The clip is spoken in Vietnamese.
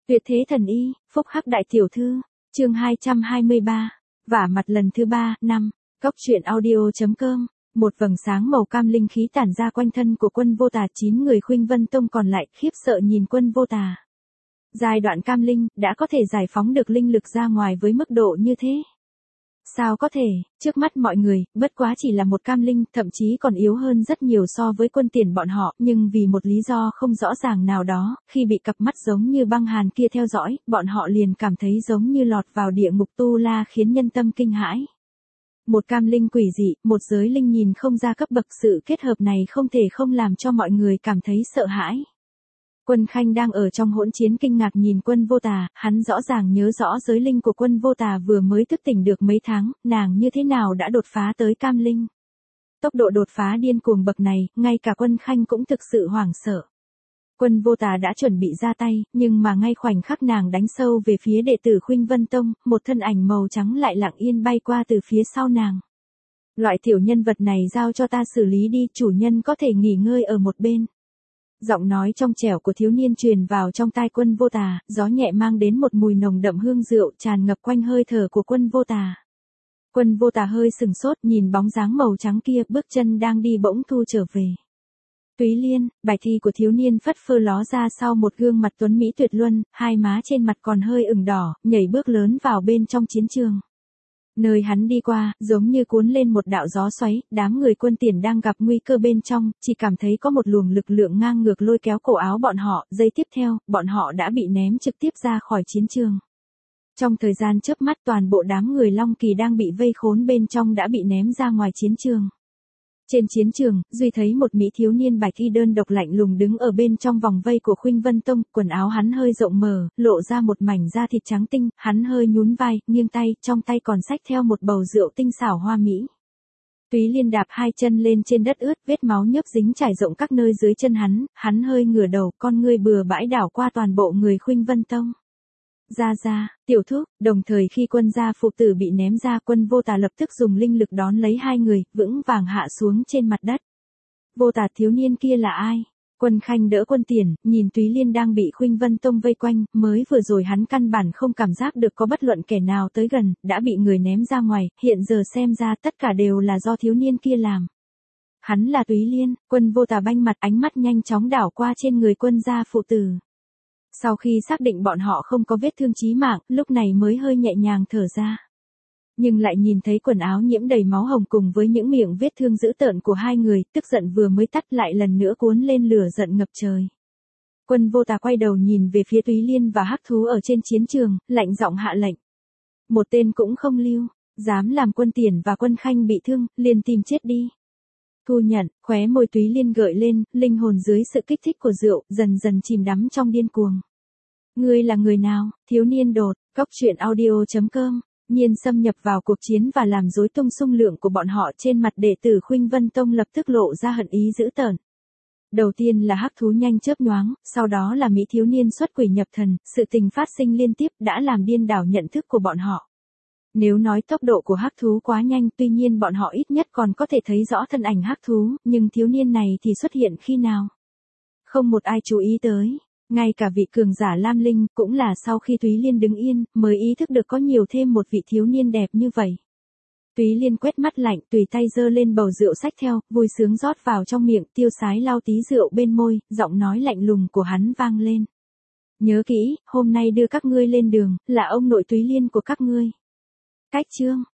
Tuyệt thế thần y, phúc hắc đại tiểu thư, chương 223, vả mặt lần thứ 3, năm, Cốc truyện audio.com, một vầng sáng màu cam linh khí tản ra quanh thân của Quân Vô Tà, 9 người Khuynh Vân Tông còn lại khiếp sợ nhìn Quân Vô Tà. Giai đoạn cam linh, đã có thể giải phóng được linh lực ra ngoài với mức độ như thế. Sao có thể, trước mắt mọi người, bất quá chỉ là một cam linh, thậm chí còn yếu hơn rất nhiều so với Quân Tiền bọn họ, nhưng vì một lý do không rõ ràng nào đó, khi bị cặp mắt giống như băng hàn kia theo dõi, bọn họ liền cảm thấy giống như lọt vào địa ngục tu la, khiến nhân tâm kinh hãi. Một cam linh quỷ dị, một giới linh nhìn không ra cấp bậc, sự kết hợp này không thể không làm cho mọi người cảm thấy sợ hãi. Quân Khanh đang ở trong hỗn chiến kinh ngạc nhìn Quân Vô Tà, hắn rõ ràng nhớ rõ giới linh của Quân Vô Tà vừa mới thức tỉnh được mấy tháng, nàng như thế nào đã đột phá tới cam linh. Tốc độ đột phá điên cuồng bậc này, ngay cả Quân Khanh cũng thực sự hoảng sợ. Quân Vô Tà đã chuẩn bị ra tay, nhưng mà ngay khoảnh khắc nàng đánh sâu về phía đệ tử Khuynh Vân Tông, một thân ảnh màu trắng lại lặng yên bay qua từ phía sau nàng. Loại tiểu nhân vật này giao cho ta xử lý đi, chủ nhân có thể nghỉ ngơi ở một bên. Giọng nói trong trẻo của thiếu niên truyền vào trong tai Quân Vô Tà, gió nhẹ mang đến một mùi nồng đậm hương rượu tràn ngập quanh hơi thở của Quân Vô Tà. Quân Vô Tà hơi sừng sốt nhìn bóng dáng màu trắng kia, bước chân đang đi bỗng thu trở về. Túy Liên, bài thi của thiếu niên phất phơ ló ra sau một gương mặt tuấn mỹ tuyệt luân, hai má trên mặt còn hơi ửng đỏ, nhảy bước lớn vào bên trong chiến trường. Nơi hắn đi qua, giống như cuốn lên một đạo gió xoáy, đám người Quân Tiền đang gặp nguy cơ bên trong, chỉ cảm thấy có một luồng lực lượng ngang ngược lôi kéo cổ áo bọn họ, giây tiếp theo, bọn họ đã bị ném trực tiếp ra khỏi chiến trường. Trong thời gian chớp mắt, toàn bộ đám người Long Kỳ đang bị vây khốn bên trong đã bị ném ra ngoài chiến trường. Trên chiến trường, Duy thấy một mỹ thiếu niên bạch y đơn độc lạnh lùng đứng ở bên trong vòng vây của Khuynh Vân Tông, quần áo hắn hơi rộng mở, lộ ra một mảnh da thịt trắng tinh, hắn hơi nhún vai, nghiêng tay, trong tay còn xách theo một bầu rượu tinh xảo hoa mỹ. Túy Liên đạp hai chân lên trên đất ướt, vết máu nhớp dính trải rộng các nơi dưới chân hắn hơi ngửa đầu, con ngươi bừa bãi đảo qua toàn bộ người Khuynh Vân Tông. Ra, tiểu thúc, đồng thời khi Quân gia phụ tử bị ném ra, Quân Vô Tà lập tức dùng linh lực đón lấy hai người, vững vàng hạ xuống trên mặt đất. Vô Tà, thiếu niên kia là ai? Quân Khanh đỡ Quân Tiền, nhìn Túy Liên đang bị Khuynh Vân Tông vây quanh, mới vừa rồi hắn căn bản không cảm giác được có bất luận kẻ nào tới gần, đã bị người ném ra ngoài, hiện giờ xem ra tất cả đều là do thiếu niên kia làm. Hắn là Túy Liên. Quân Vô Tà banh mặt, ánh mắt nhanh chóng đảo qua trên người Quân gia phụ tử. Sau khi xác định bọn họ không có vết thương chí mạng, lúc này mới hơi nhẹ nhàng thở ra. Nhưng lại nhìn thấy quần áo nhiễm đầy máu hồng cùng với những miệng vết thương dữ tợn của hai người, tức giận vừa mới tắt lại lần nữa cuốn lên lửa giận ngập trời. Quân Vô Tà quay đầu nhìn về phía Túy Liên và hắc thú ở trên chiến trường, lạnh giọng hạ lệnh. Một tên cũng không lưu, dám làm Quân Tiền và Quân Khanh bị thương, liền tìm chết đi. Thu nhận, khóe môi Túy Liên gợi lên, linh hồn dưới sự kích thích của rượu, dần dần chìm đắm trong điên cuồng. Ngươi là người nào? Thiếu niên đột, Cốc truyện audio.com, nhiên xâm nhập vào cuộc chiến và làm rối tung xung lượng của bọn họ. Trên mặt đệ tử Khuynh Vân Tông lập tức lộ ra hận ý dữ tợn. Đầu tiên là hắc thú nhanh chớp nhoáng, sau đó là mỹ thiếu niên xuất quỷ nhập thần, sự tình phát sinh liên tiếp đã làm điên đảo nhận thức của bọn họ. Nếu nói tốc độ của hắc thú quá nhanh, tuy nhiên bọn họ ít nhất còn có thể thấy rõ thân ảnh hắc thú, nhưng thiếu niên này thì xuất hiện khi nào? Không một ai chú ý tới. Ngay cả vị cường giả Lam Linh, cũng là sau khi Túy Liên đứng yên, mới ý thức được có nhiều thêm một vị thiếu niên đẹp như vậy. Túy Liên quét mắt lạnh, tùy tay giơ lên bầu rượu xách theo, vui sướng rót vào trong miệng, tiêu sái lau tí rượu bên môi, giọng nói lạnh lùng của hắn vang lên. Nhớ kỹ, hôm nay đưa các ngươi lên đường, là ông nội Túy Liên của các ngươi. Cách chương,